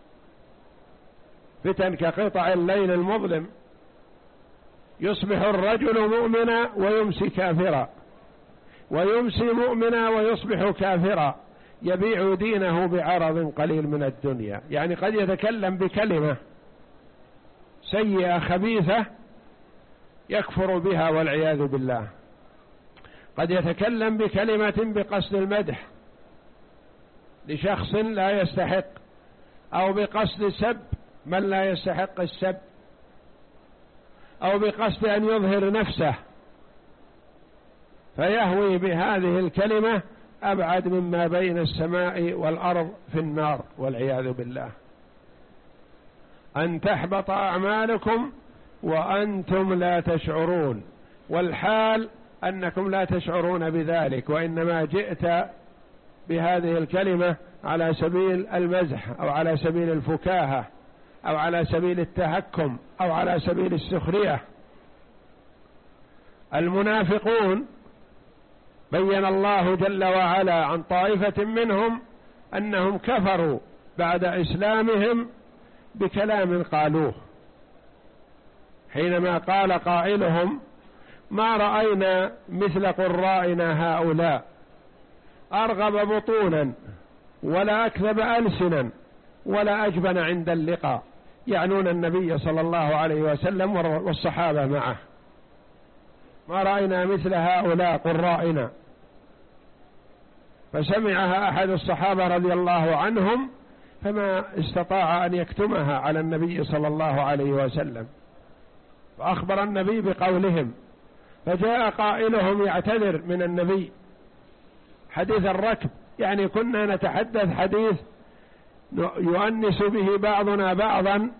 فتن كقطع الليل المظلم، يصبح الرجل مؤمنا ويمسي كافرا، ويمسي مؤمنا ويصبح كافرا، يبيع دينه بعرض قليل من الدنيا. يعني قد يتكلم بكلمة سيئة خبيثة يكفر بها والعياذ بالله، قد يتكلم بكلمة بقصد المدح لشخص لا يستحق، أو بقصد سب من لا يستحق السب، أو بقصد أن يظهر نفسه، فيهوي بهذه الكلمة أبعد مما بين السماء والأرض في النار والعياذ بالله. أن تحبط أعمالكم وأنتم لا تشعرون، والحال أنكم لا تشعرون بذلك، وإنما جئت بهذه الكلمة على سبيل المزح أو على سبيل الفكاهة أو على سبيل التهكم أو على سبيل السخرية. المنافقون بين الله جل وعلا عن طائفة منهم أنهم كفروا بعد إسلامهم بكلام قالوه، حينما قال قائلهم: ما رأينا مثل قرائنا هؤلاء، أرغب بطونا ولا أكذب ألسنا ولا أجبن عند اللقاء، يعنون النبي صلى الله عليه وسلم والصحابة معه. ما رأينا مثل هؤلاء قرائنا. فسمعها أحد الصحابة رضي الله عنهم فما استطاع أن يكتمها على النبي صلى الله عليه وسلم، فأخبر النبي بقولهم، فجاء قائلهم يعتذر من النبي حديث الركب، يعني كنا نتحدث حديث يؤنس به بعضنا بعضا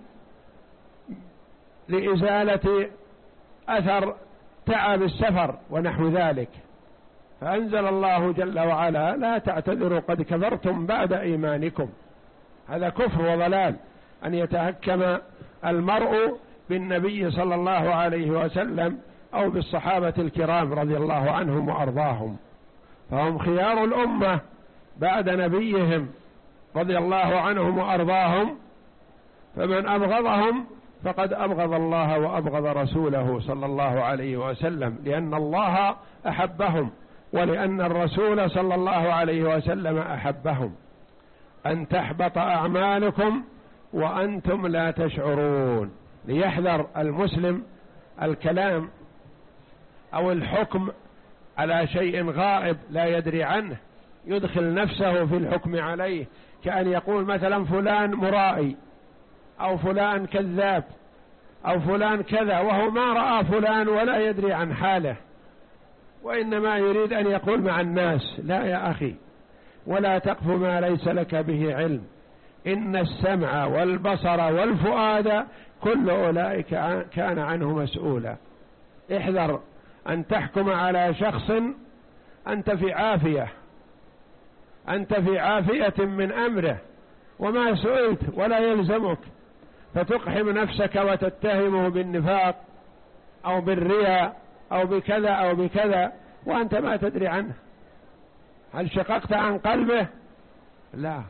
لإزالة أثر تعب السفر ونحو ذلك، فأنزل الله جل وعلا: لا تعتذروا قد كفرتم بعد إيمانكم. هذا كفر وضلال أن يتهكم المرء بالنبي صلى الله عليه وسلم أو بالصحابة الكرام رضي الله عنهم وأرضاهم. فهم خيار الأمة بعد نبيهم رضي الله عنهم وأرضاهم، فمن أبغضهم فقد أبغض الله وأبغض رسوله صلى الله عليه وسلم، لأن الله أحبهم ولأن الرسول صلى الله عليه وسلم أحبهم. أن تحبط أعمالكم وأنتم لا تشعرون. ليحذر المسلم الكلام أو الحكم على شيء غائب لا يدري عنه، يدخل نفسه في الحكم عليه، كأن يقول مثلا فلان مرائي أو فلان كذاب أو فلان كذا، وهو ما رأى فلان ولا يدري عن حاله، وإنما يريد أن يقول مع الناس. لا يا أخي، ولا تقف ما ليس لك به علم، إن السمع والبصر والفؤاد كل أولئك كان عنه مسؤولا. احذر أن تحكم على شخص أنت في عافية، أنت في عافية من أمره وما سئلت ولا يلزمك، فتقحم نفسك وتتهمه بالنفاق أو بالرياء أو بكذا أو بكذا وأنت ما تدري عنه. هل شققت عن قلبه؟ لا.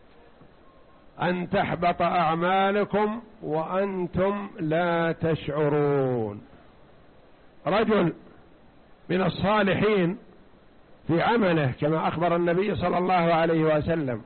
أن تحبط أعمالكم وأنتم لا تشعرون. رجل من الصالحين في عمله كما أخبر النبي صلى الله عليه وسلم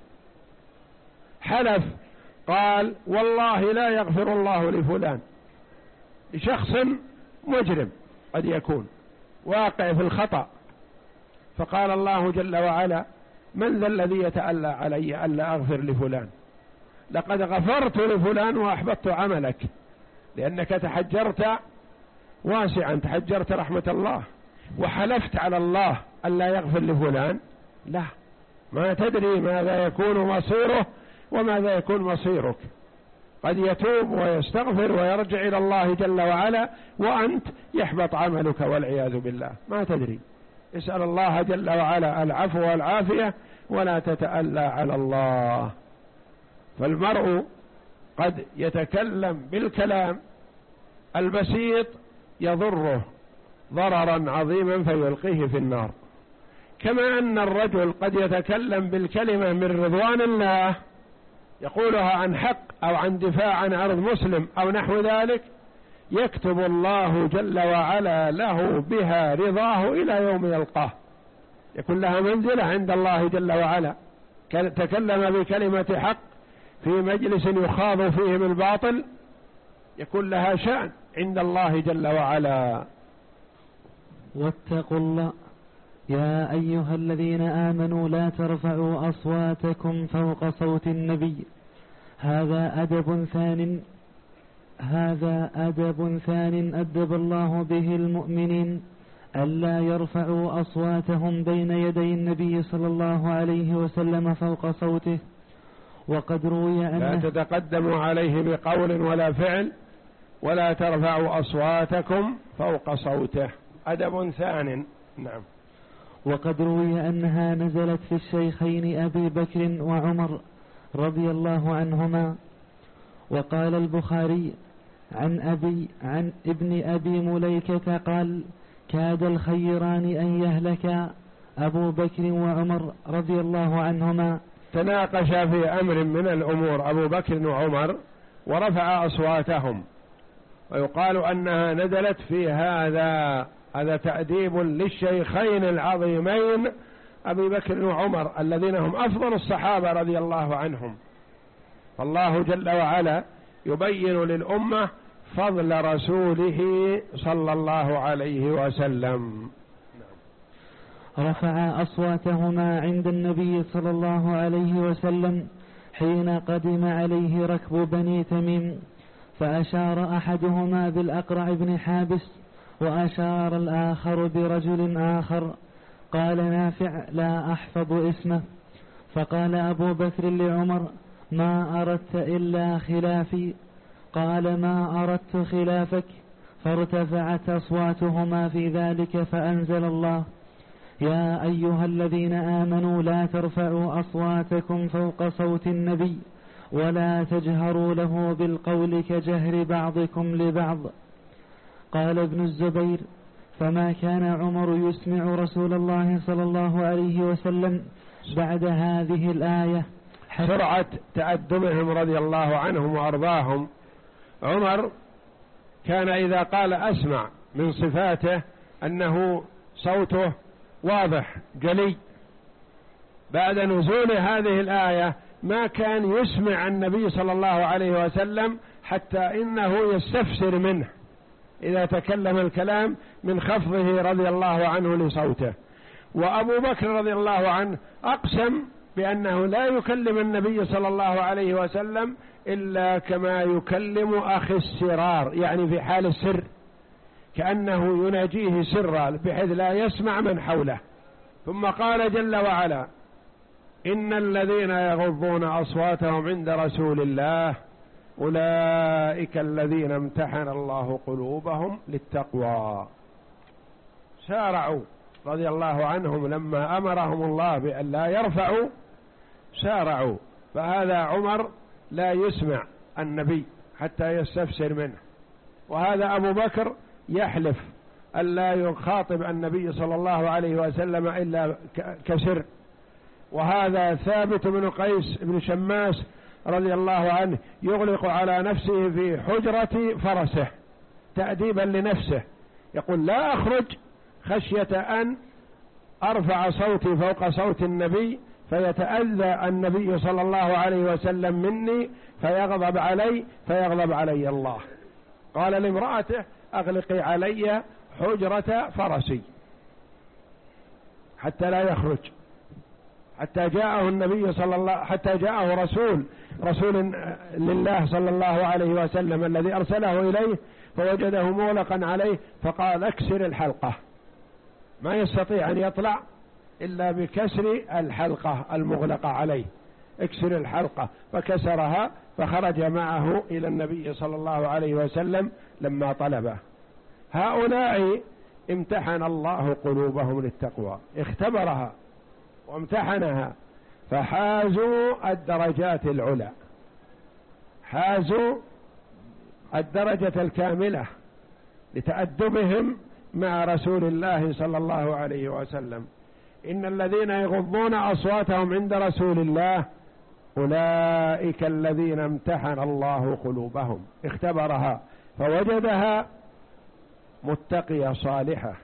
حلف قال والله لا يغفر الله لفلان، لشخص مجرم قد يكون واقع في الخطأ، فقال الله جل وعلا من ذا الذي يتألى علي ألا أغفر لفلان؟ لقد غفرت لفلان وأحبطت عملك، لأنك تحجرت واسعا، تحجرت رحمة الله وحلفت على الله ألا يغفر لفلان. لا، ما تدري ماذا يكون مصيره وماذا يكون مصيرك. قد يتوب ويستغفر ويرجع إلى الله جل وعلا وأنت يحبط عملك والعياذ بالله، ما تدري. اسأل الله جل وعلا العفو والعافية ولا تتألى على الله. فالمرء قد يتكلم بالكلام البسيط يضره ضررا عظيما فيلقيه في النار، كما أن الرجل قد يتكلم بالكلمة من رضوان الله يقولها عن حق أو عن دفاع عن عرض مسلم أو نحو ذلك، يكتب الله جل وعلا له بها رضاه إلى يوم يلقاه، يكون لها منزلة عند الله جل وعلا. تكلم بكلمة حق في مجلس يخاض فيه بالباطل يكون لها شأن عند الله جل وعلا. واتقوا الله يا أيها الذين آمنوا لا ترفعوا أصواتكم فوق صوت النبي. هذا أدب ثان هذا أدب ثان أدب الله به المؤمنين، ألا يرفعوا أصواتهم بين يدي النبي صلى الله عليه وسلم فوق صوته. وقد روي أنه لا تتقدموا عليه بقول ولا فعل، ولا ترفعوا أصواتكم فوق صوته، أدب ثان. نعم. وقد روي أنها نزلت في الشيخين أبي بكر وعمر رضي الله عنهما. وقال البخاري عن أبي عن ابن أبي مليكة قال كاد الخيران أن يهلك أبو بكر وعمر رضي الله عنهما. تناقشا في أمر من الأمور أبو بكر وعمر ورفع أصواتهم، ويقال أنها نزلت في هذا هذا تأديب للشيخين العظيمين أبي بكر وعمر الذين هم أفضل الصحابة رضي الله عنهم. فالله جل وعلا يبين للأمة فضل رسوله صلى الله عليه وسلم. رفع أصواتهما عند النبي صلى الله عليه وسلم حين قدم عليه ركب بني تميم، فأشار أحدهما بالأقرع بن حابس وأشار الآخر برجل آخر. قال نافع لا أحفظ اسمه. فقال أبو بكر لعمر ما أردت إلا خلافي؟ قال ما أردت خلافك. فارتفعت أصواتهما في ذلك فأنزل الله يا أيها الذين آمنوا لا ترفعوا أصواتكم فوق صوت النبي ولا تجهروا له بالقول كجهر بعضكم لبعض. قال ابن الزبير فما كان عمر يسمع رسول الله صلى الله عليه وسلم بعد هذه الآية. سرعة تأدبهم رضي الله عنهم وأرضاهم. عمر كان إذا قال أسمع من صفاته أنه صوته واضح جلي. بعد نزول هذه الآية ما كان يسمع النبي صلى الله عليه وسلم حتى إنه يستفسر منه إذا تكلم الكلام من خفضه رضي الله عنه لصوته. وأبو بكر رضي الله عنه أقسم بأنه لا يكلم النبي صلى الله عليه وسلم إلا كما يكلم أخي السرار، يعني في حال السر، كأنه يناجيه سرا بحيث لا يسمع من حوله. ثم قال جل وعلا: إن الذين يغضون أصواتهم عند رسول الله أولئك الذين امتحن الله قلوبهم للتقوى. سارعوا رضي الله عنهم لما أمرهم الله بأن لا يرفعوا، سارعوا. فهذا عمر لا يسمع النبي حتى يستفسر منه، وهذا أبو بكر يحلف أن لا يخاطب النبي صلى الله عليه وسلم إلا كسر. وهذا ثابت بن قيس بن شماس رضي الله عنه يغلق على نفسه في حجرة فرسه تأديبا لنفسه، يقول: لا أخرج خشية أن أرفع صوتي فوق صوت النبي فيتأذى النبي صلى الله عليه وسلم مني فيغضب علي فيغضب علي الله. قال لامرأته: أغلقي علي حجرة فرسي حتى لا يخرج، حتى جاءه النبي صلى الله حتى جاءه رسول رسول لله صلى الله عليه وسلم الذي أرسله إليه فوجده مغلقا عليه، فقال: اكسر الحلقة. ما يستطيع أن يطلع إلا بكسر الحلقة المغلقة عليه، اكسر الحلقة. فكسرها فخرج معه إلى النبي صلى الله عليه وسلم لما طلبه. هؤلاء امتحن الله قلوبهم للتقوى، اختبرها وامتحنها فحازوا الدرجات العلى، حازوا الدرجة الكاملة لتأدبهم مع رسول الله صلى الله عليه وسلم. إن الذين يغضون أصواتهم عند رسول الله أولئك الذين امتحن الله قلوبهم، اختبرها فوجدها متقية صالحة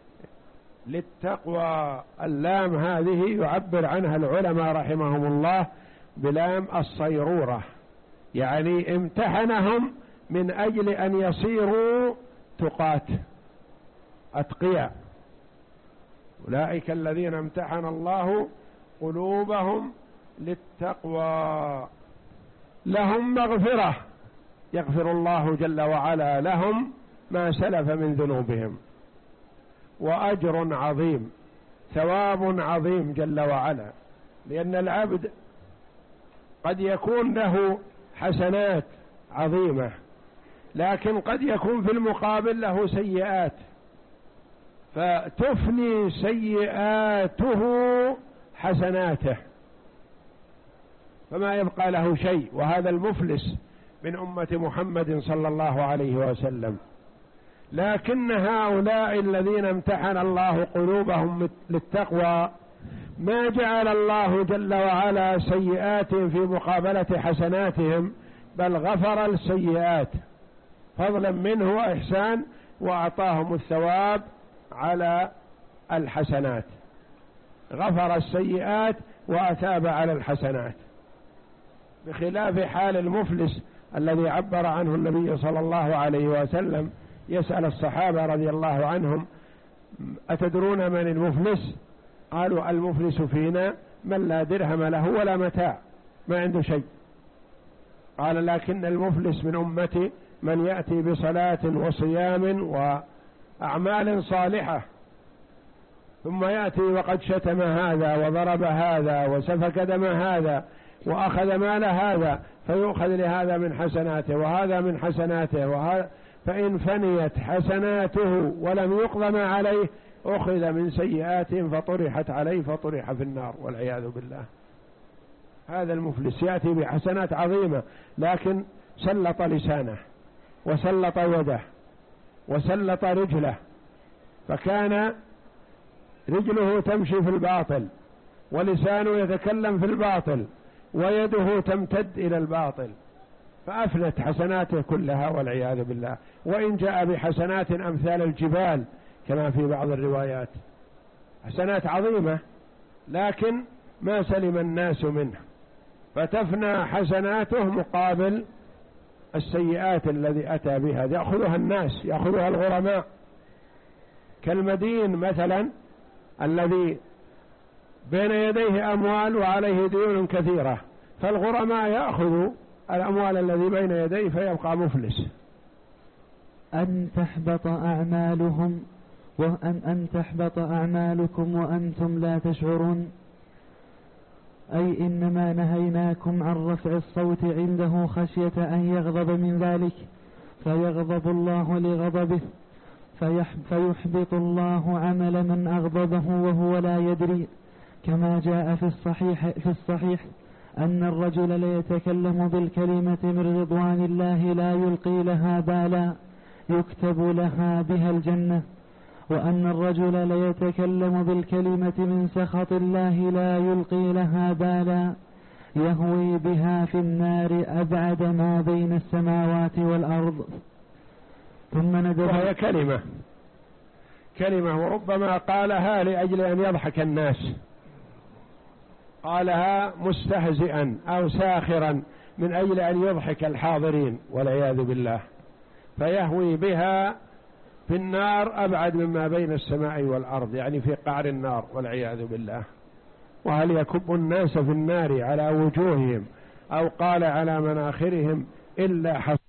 للتقوى. اللام هذه يعبر عنها العلماء رحمهم الله بلام الصيرورة، يعني امتحنهم من أجل أن يصيروا تقات أتقياء. أولئك الذين امتحن الله قلوبهم للتقوى لهم مغفرة، يغفر الله جل وعلا لهم ما سلف من ذنوبهم، وأجر عظيم، ثواب عظيم جل وعلا. لأن العبد قد يكون له حسنات عظيمة، لكن قد يكون في المقابل له سيئات، فتفني سيئاته حسناته فما يبقى له شيء. وهذا المفلس من أمة محمد صلى الله عليه وسلم. لكن هؤلاء الذين امتحن الله قلوبهم للتقوى ما جعل الله جل وعلا سيئاتهم في مقابلة حسناتهم، بل غفر السيئات فضلا منه وإحسان، وأعطاهم الثواب على الحسنات، غفر السيئات وأثاب على الحسنات، بخلاف حال المفلس الذي عبر عنه النبي صلى الله عليه وسلم. يسأل الصحابة رضي الله عنهم: أتدرون من المفلس؟ قالوا: المفلس فينا من لا درهم له ولا متاع، ما عنده شيء. قال: لكن المفلس من أمتي من يأتي بصلاة وصيام وأعمال صالحة، ثم يأتي وقد شتم هذا وضرب هذا وسفك دم هذا وأخذ مال هذا، فيؤخذ لهذا من حسناته وهذا من حسناته، وهذا فإن فنيت حسناته ولم يقضم عليه أخذ من سيئاتهم فطرحت عليه فطرح في النار والعياذ بالله. هذا المفلس يأتي بحسنات عظيمة، لكن سلط لسانه وسلط يده وسلط رجله فكان رجله تمشي في الباطل ولسانه يتكلم في الباطل ويده تمتد إلى الباطل، فأفنت حسناته كلها والعياذ بالله. وإن جاء بحسنات أمثال الجبال كما في بعض الروايات، حسنات عظيمة، لكن ما سلم الناس منه، فتفنى حسناته مقابل السيئات الذي أتى بها يأخذها الناس، يأخذها الغرماء، كالمدين مثلا الذي بين يديه أموال وعليه ديون كثيرة، فالغرماء يأخذوا الأموال الذي بين يديه فيبقى مفلس. أن تحبط أعمالهم وأن أن تحبط أعمالكم وأنتم لا تشعرون، أي إنما نهيناكم عن رفع الصوت عنده خشية أن يغضب من ذلك فيغضب الله لغضبه فيحبط الله عمل من أغضبه وهو لا يدري، كما جاء في الصحيح, في الصحيح أن الرجل ليتكلم بالكلمة من رضوان الله لا يلقي لها بالا يكتب لها بها الجنة، وأن الرجل ليتكلم بالكلمة من سخط الله لا يلقي لها بالا يهوي بها في النار أبعد ما بين السماوات والأرض. ثم ندب وهي كلمة كلمة وربما قالها لأجل أن يضحك الناس، قالها مستهزئا أو ساخرا من أجل أن يضحك الحاضرين والعياذ بالله، فيهوي بها في النار أبعد مما بين السماء والأرض، يعني في قعر النار والعياذ بالله. وهل يكب الناس في النار على وجوههم أو قال على مناخرهم إلا حصر